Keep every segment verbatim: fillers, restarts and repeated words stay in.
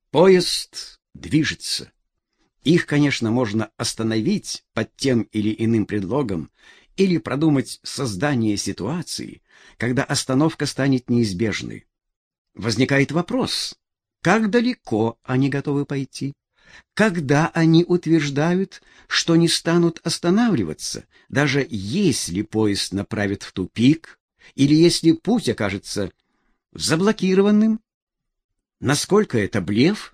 Поезд движется. Их, конечно, можно остановить под тем или иным предлогом или продумать создание ситуации, когда остановка станет неизбежной. Возникает вопрос, как далеко они готовы пойти? Когда они утверждают, что не станут останавливаться, даже если поезд направит в тупик или если путь окажется заблокированным? Насколько это блеф?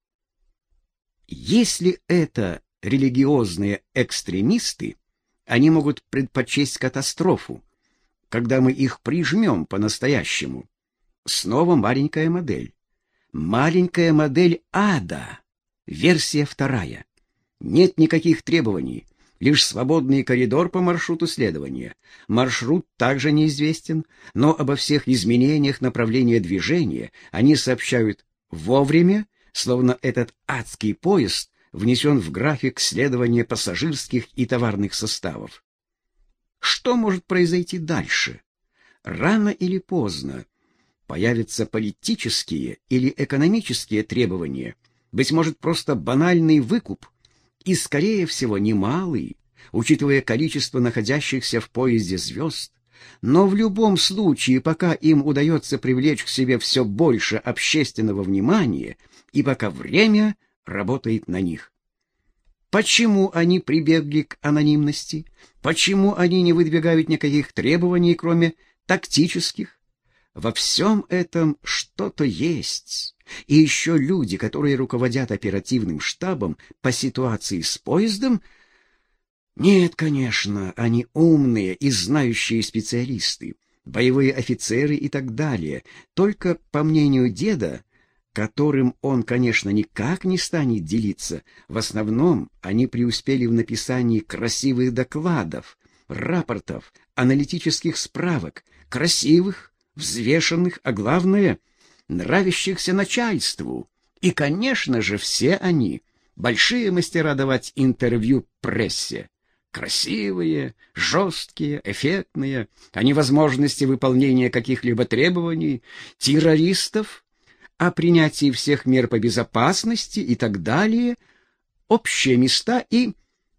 Если это религиозные экстремисты, они могут предпочесть катастрофу, когда мы их прижмем по-настоящему. Снова маленькая модель. Маленькая модель ада. Версия вторая. Нет никаких требований, лишь свободный коридор по маршруту следования. Маршрут также неизвестен, но обо всех изменениях направления движения они сообщают вовремя, словно этот адский поезд внесен в график следования пассажирских и товарных составов. Что может произойти дальше? Рано или поздно появятся политические или экономические требования, быть может, просто банальный выкуп, и, скорее всего, немалый, учитывая количество находящихся в поезде звезд, но в любом случае, пока им удается привлечь к себе все больше общественного внимания, и пока время работает на них. Почему они прибегли к анонимности? Почему они не выдвигают никаких требований, кроме тактических? Во всем этом что-то есть. И еще люди, которые руководят оперативным штабом по ситуации с поездом, нет, конечно, они умные и знающие специалисты, боевые офицеры и так далее. Только, по мнению деда, которым он, конечно, никак не станет делиться, в основном они преуспели в написании красивых докладов, рапортов, аналитических справок, красивых, взвешенных, а главное, нравящихся начальству. И, конечно же, все они большие мастера давать интервью прессе. Красивые, жесткие, эффектные, о невозможности выполнения каких-либо требований, террористов, о принятии всех мер по безопасности и так далее, общие места и...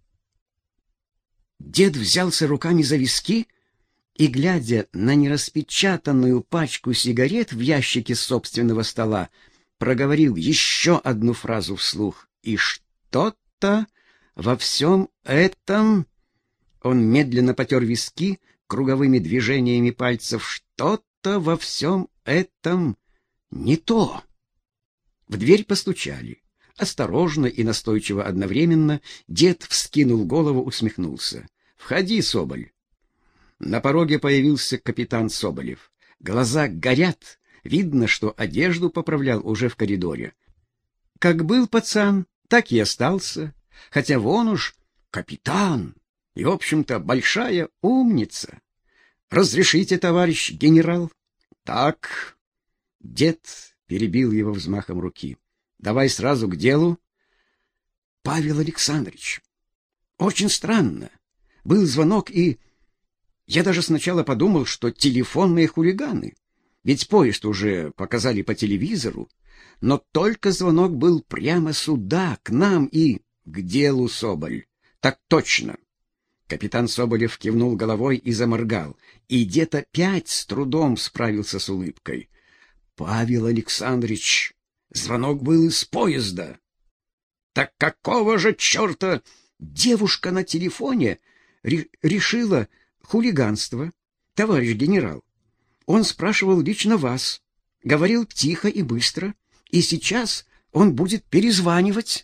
Дед взялся руками за виски и, глядя на нераспечатанную пачку сигарет в ящике собственного стола, проговорил еще одну фразу вслух. И что-то во всем этом... Он медленно потер виски круговыми движениями пальцев. Что-то во всем этом не то. В дверь постучали. Осторожно и настойчиво одновременно дед вскинул голову, усмехнулся. «Входи, Соболь». На пороге появился капитан Соболев. Глаза горят, видно, что одежду поправлял уже в коридоре. Как был пацан, так и остался, хотя вон уж капитан и, в общем-то, большая умница. «Разрешите, товарищ генерал?» «Так...» Дед перебил его взмахом руки. «Давай сразу к делу». «Павел Александрович, очень странно. Был звонок, и я даже сначала подумал, что телефонные хулиганы, ведь поезд уже показали по телевизору, но только звонок был прямо сюда, к нам и к делу, Соболь. Так точно». Капитан Соболев кивнул головой и заморгал, и дед опять с трудом справился с улыбкой. «Павел Александрович, звонок был из поезда». «Так какого же черта девушка на телефоне решила хулиганство, товарищ генерал? Он спрашивал лично вас, говорил тихо и быстро, и сейчас он будет перезванивать».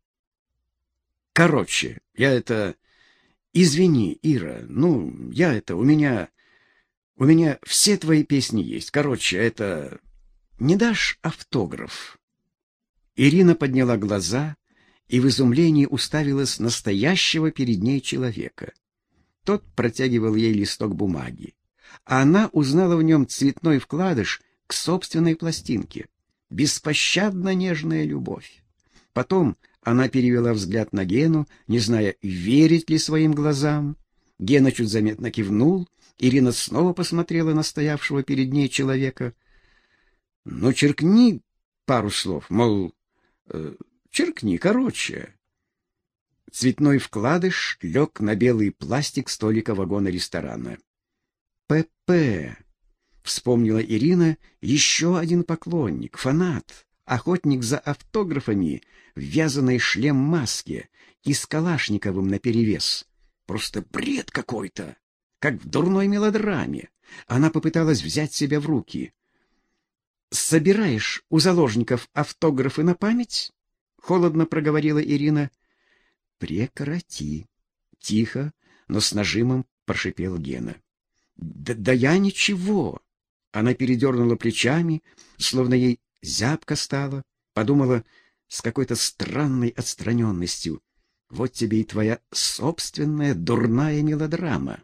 «Короче, я это... Извини, Ира, ну, я это... У меня... У меня все твои песни есть. Короче, это... Не дашь автограф?» Ирина подняла глаза и в изумлении уставилась на стоящего перед ней человека. Тот протягивал ей листок бумаги, а она узнала в нем цветной вкладыш к собственной пластинке. Беспощадно нежная любовь. Потом она перевела взгляд на Гену, не зная, верить ли своим глазам. Гена чуть заметно кивнул. Ирина снова посмотрела на стоявшего перед ней человека. «Ну, черкни пару слов, мол, Э, черкни короче. Цветной вкладыш лег на белый пластик столика вагона ресторана. «ПП», — вспомнила Ирина, — еще один поклонник, фанат, охотник за автографами в вязаной шлем-маске и с Калашниковым наперевес. Просто бред какой-то, как в дурной мелодраме. Она попыталась взять себя в руки. «Собираешь у заложников автографы на память?» — холодно проговорила Ирина. «Прекрати!» — тихо, но с нажимом прошипел Гена. «Да, да я ничего!» Она передернула плечами, словно ей зябко стало, подумала с какой-то странной отстраненностью. Вот тебе и твоя собственная дурная мелодрама.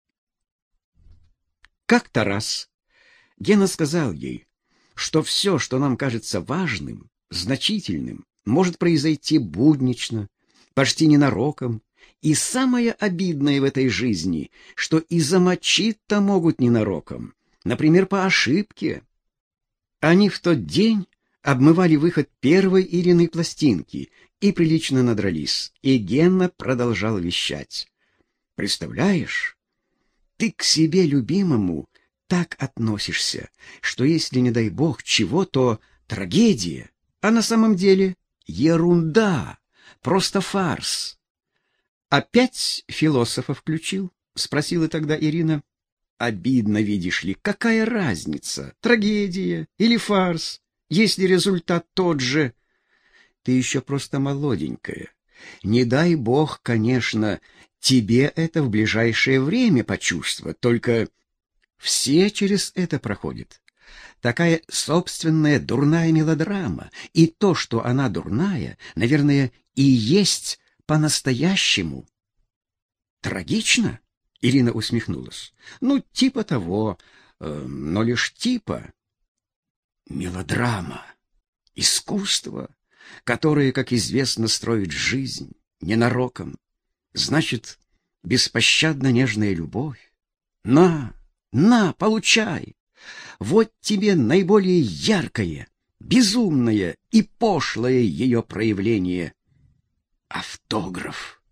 Как-то раз Гена сказал ей, что все, что нам кажется важным, значительным, может произойти буднично, почти ненароком, и самое обидное в этой жизни, что и замочить-то могут ненароком, например, по ошибке. Они в тот день обмывали выход первой Ириной пластинки и прилично надрались, и Гена продолжал вещать. «Представляешь, ты к себе любимому так относишься, что если, не дай бог, чего, то трагедия, а на самом деле ерунда, просто фарс». «Опять философа включил?» — спросила тогда Ирина. «Обидно, видишь ли, какая разница, трагедия или фарс, если результат тот же? Ты еще просто молоденькая. Не дай бог, конечно, тебе это в ближайшее время почувствовать, только все через это проходят. Такая собственная дурная мелодрама, и то, что она дурная, наверное, и есть по-настоящему». «Трагично?» — Ирина усмехнулась. «Ну, типа того, э, но лишь типа. Мелодрама, искусство, которое, как известно, строит жизнь ненароком, значит, беспощадно нежная любовь. На, на, получай! Вот тебе наиболее яркое, безумное и пошлое ее проявление. Автограф».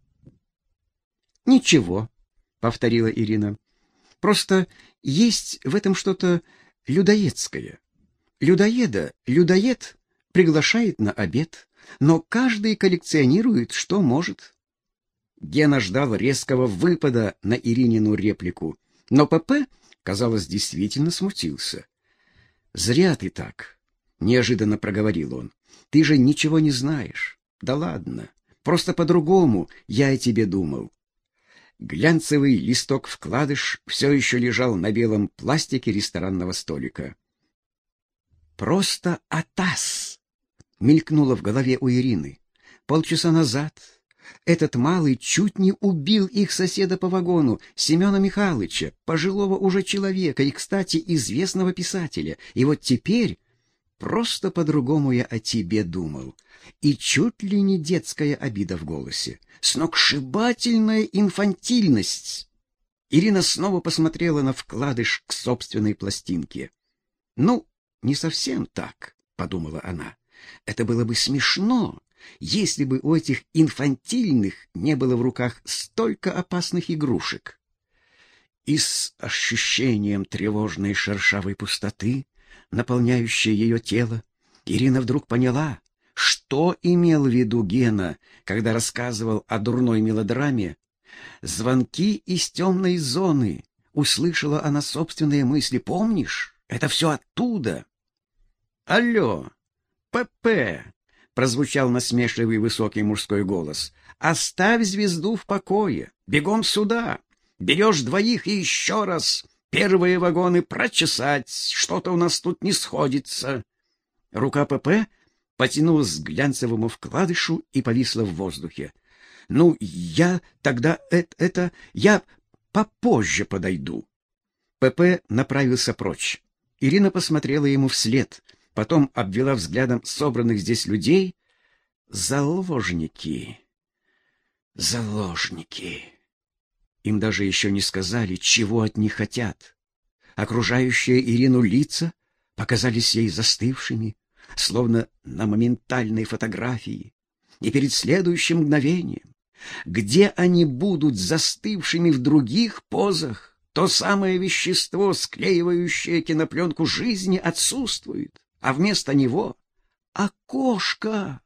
«Ничего», — повторила Ирина. «Просто есть в этом что-то людоедское. Людоеда людоед приглашает на обед, но каждый коллекционирует, что может». Гена ждал резкого выпада на Иринину реплику, но ПП, казалось, действительно смутился. «Зря ты так», — неожиданно проговорил он. «Ты же ничего не знаешь. Да ладно, просто по-другому я о тебе думал». Глянцевый листок-вкладыш все еще лежал на белом пластике ресторанного столика. «Просто атас!» — мелькнуло в голове у Ирины. Полчаса назад этот малый чуть не убил их соседа по вагону, Семена Михайловича, пожилого уже человека и, кстати, известного писателя. И вот теперь просто по-другому я о тебе думал. И чуть ли не детская обида в голосе, сногсшибательная инфантильность. Ирина снова посмотрела на вкладыш к собственной пластинке. «Ну, не совсем так», — подумала она. «Это было бы смешно, если бы у этих инфантильных не было в руках столько опасных игрушек». И с ощущением тревожной шершавой пустоты, наполняющей ее тело, Ирина вдруг поняла, что имел в виду Гена, когда рассказывал о дурной мелодраме. «Звонки из темной зоны», — услышала она собственные мысли. «Помнишь? Это все оттуда». «Алло, ПП», — прозвучал насмешливый высокий мужской голос, — «оставь звезду в покое, бегом сюда. Берешь двоих и еще раз. Первые вагоны прочесать, что-то у нас тут не сходится». Рука ПП потянулась к глянцевому вкладышу и повисла в воздухе. «Ну, я тогда это, это... я попозже подойду». ПП направился прочь. Ирина посмотрела ему вслед, потом обвела взглядом собранных здесь людей. Заложники. Заложники. Им даже еще не сказали, чего от них хотят. Окружающие Ирину лица показались ей застывшими. словно на моментальной фотографии, и перед следующим мгновением, где они будут застывшими в других позах, то самое вещество, склеивающее кинопленку жизни, отсутствует, а вместо него окошко.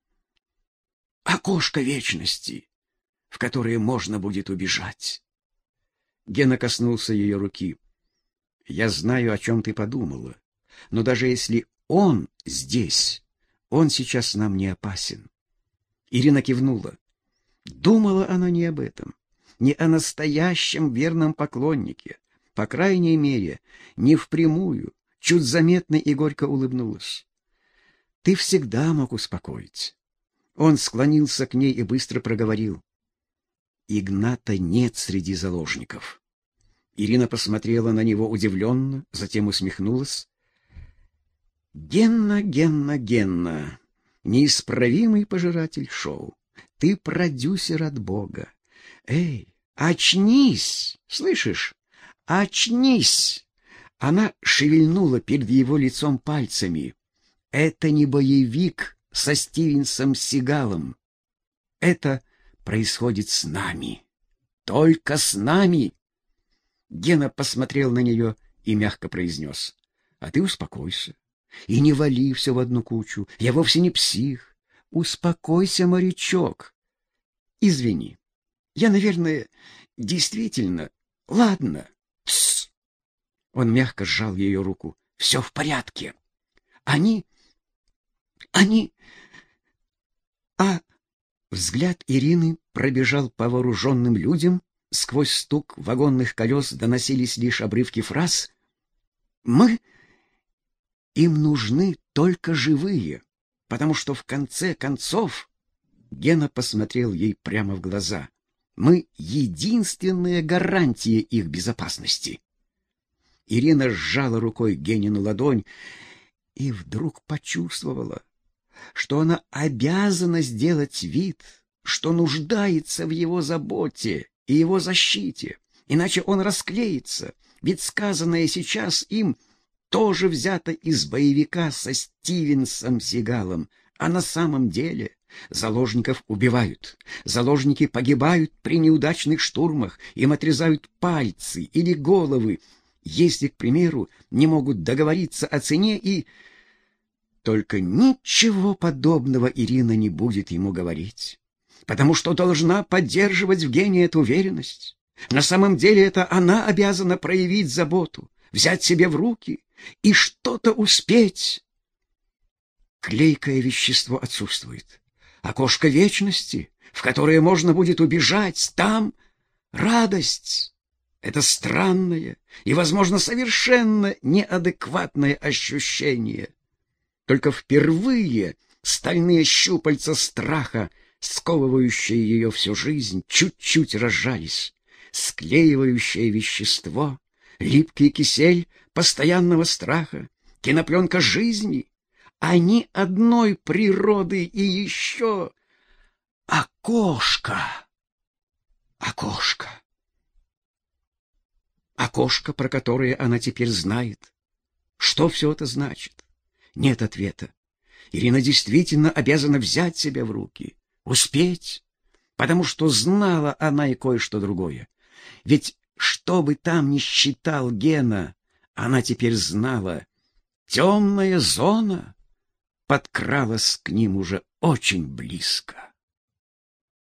Окошко вечности, в которое можно будет убежать. Гена коснулся ее руки. «Я знаю, о чем ты подумала, но даже если он здесь, он сейчас нам не опасен». Ирина кивнула. Думала она не об этом, не о настоящем верном поклоннике, по крайней мере, не впрямую, чуть заметно и горько улыбнулась. «Ты всегда мог успокоить». Он склонился к ней и быстро проговорил: «Игната нет среди заложников». Ирина посмотрела на него удивленно, затем усмехнулась. «Генна, Генна, Генна, неисправимый пожиратель шоу. Ты продюсер от Бога. Эй, очнись, слышишь? Очнись!» Она шевельнула перед его лицом пальцами. «Это не боевик со Стивенсом Сигалом. Это происходит с нами. Только с нами!» Гена посмотрел на нее и мягко произнес: «А ты успокойся и не вали все в одну кучу. Я вовсе не псих. Успокойся, морячок. Извини, я, наверное, действительно... Ладно. Тссс!» Он мягко сжал ее руку. «Все в порядке. Они... Они... А...» Взгляд Ирины пробежал по вооруженным людям. Сквозь стук вагонных колес доносились лишь обрывки фраз. «Мы... Им нужны только живые, потому что в конце концов...» Гена посмотрел ей прямо в глаза. «Мы единственная гарантия их безопасности». Ирина сжала рукой Генину ладонь и вдруг почувствовала, что она обязана сделать вид, что нуждается в его заботе и его защите, иначе он расклеится, ведь сказанное сейчас им тоже взято из боевика со Стивенсом Сигалом, а на самом деле заложников убивают, заложники погибают при неудачных штурмах, им отрезают пальцы или головы, если, к примеру, не могут договориться о цене, и... Только ничего подобного Ирина не будет ему говорить, потому что должна поддерживать в Гене эту уверенность. На самом деле это она обязана проявить заботу, взять себе в руки и что-то успеть. Клейкое вещество отсутствует. Окошко вечности, в которое можно будет убежать, там радость. Это странное и, возможно, совершенно неадекватное ощущение. Только впервые стальные щупальца страха, сковывающие ее всю жизнь, чуть-чуть разжались. Склеивающее вещество, липкий кисель постоянного страха, кинопленка жизни, они одной природы и еще окошко. Окошко. Окошко, про которое она теперь знает. Что все это значит? Нет ответа. Ирина действительно обязана взять себя в руки, успеть, потому что знала она и кое-что другое. Ведь что бы там ни считал Гена, она теперь знала, темная зона подкралась к ним уже очень близко.